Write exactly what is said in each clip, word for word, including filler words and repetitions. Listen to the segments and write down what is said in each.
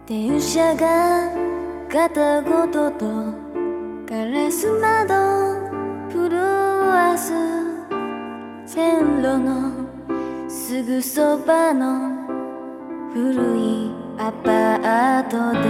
電車がガタゴトとガラス窓震わす線路のすぐそばの古いアパートで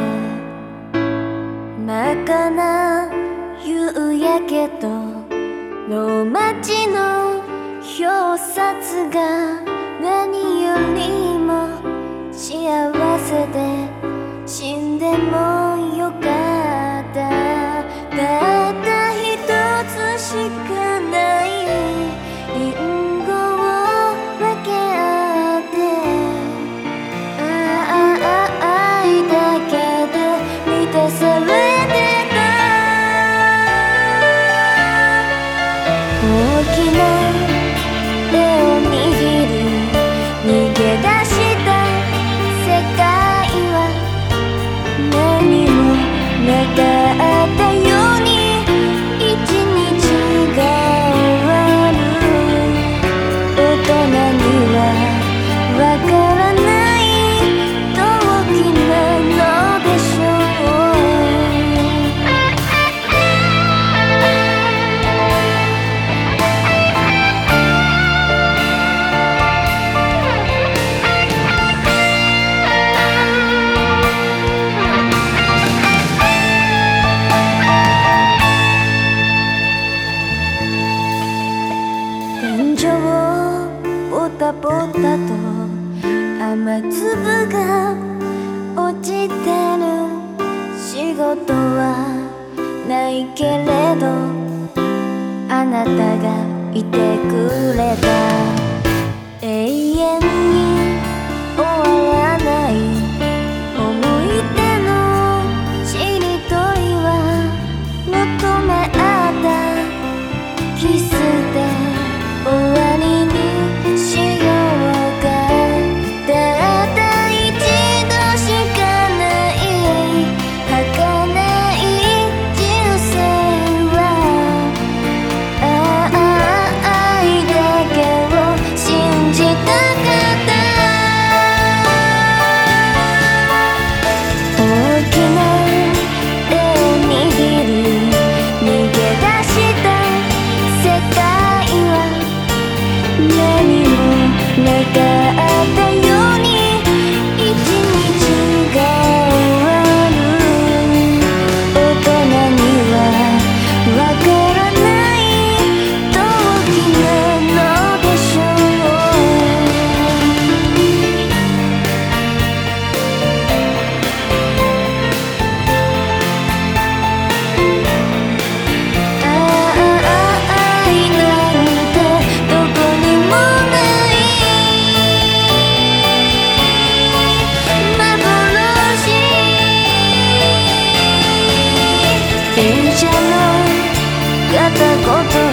真っ赤な夕焼けとローマ字の表札が何よりも幸せで死んでもよかった。たった一つしかないリンゴを分け合ってあああ愛だけで満たされてた。大きな手を握り逃げ出した世界何もなかったように一日が終わる。大人にはわからない動機なのでしょう。天井をポタポタと雨粒が落ちてる。仕事はないけれどあなたがいてくれた。永遠に終わらない思い出のしりとりは求め合ったキスで終わりにしようか。たった一度しかない儚い人生はああ愛だけを信じたかった。大きな手を握り逃げ出した世界は何もなかったように一日が終わる。大人にはわからない動機なのでしょああ愛なんてどこにもない電車のガタゴト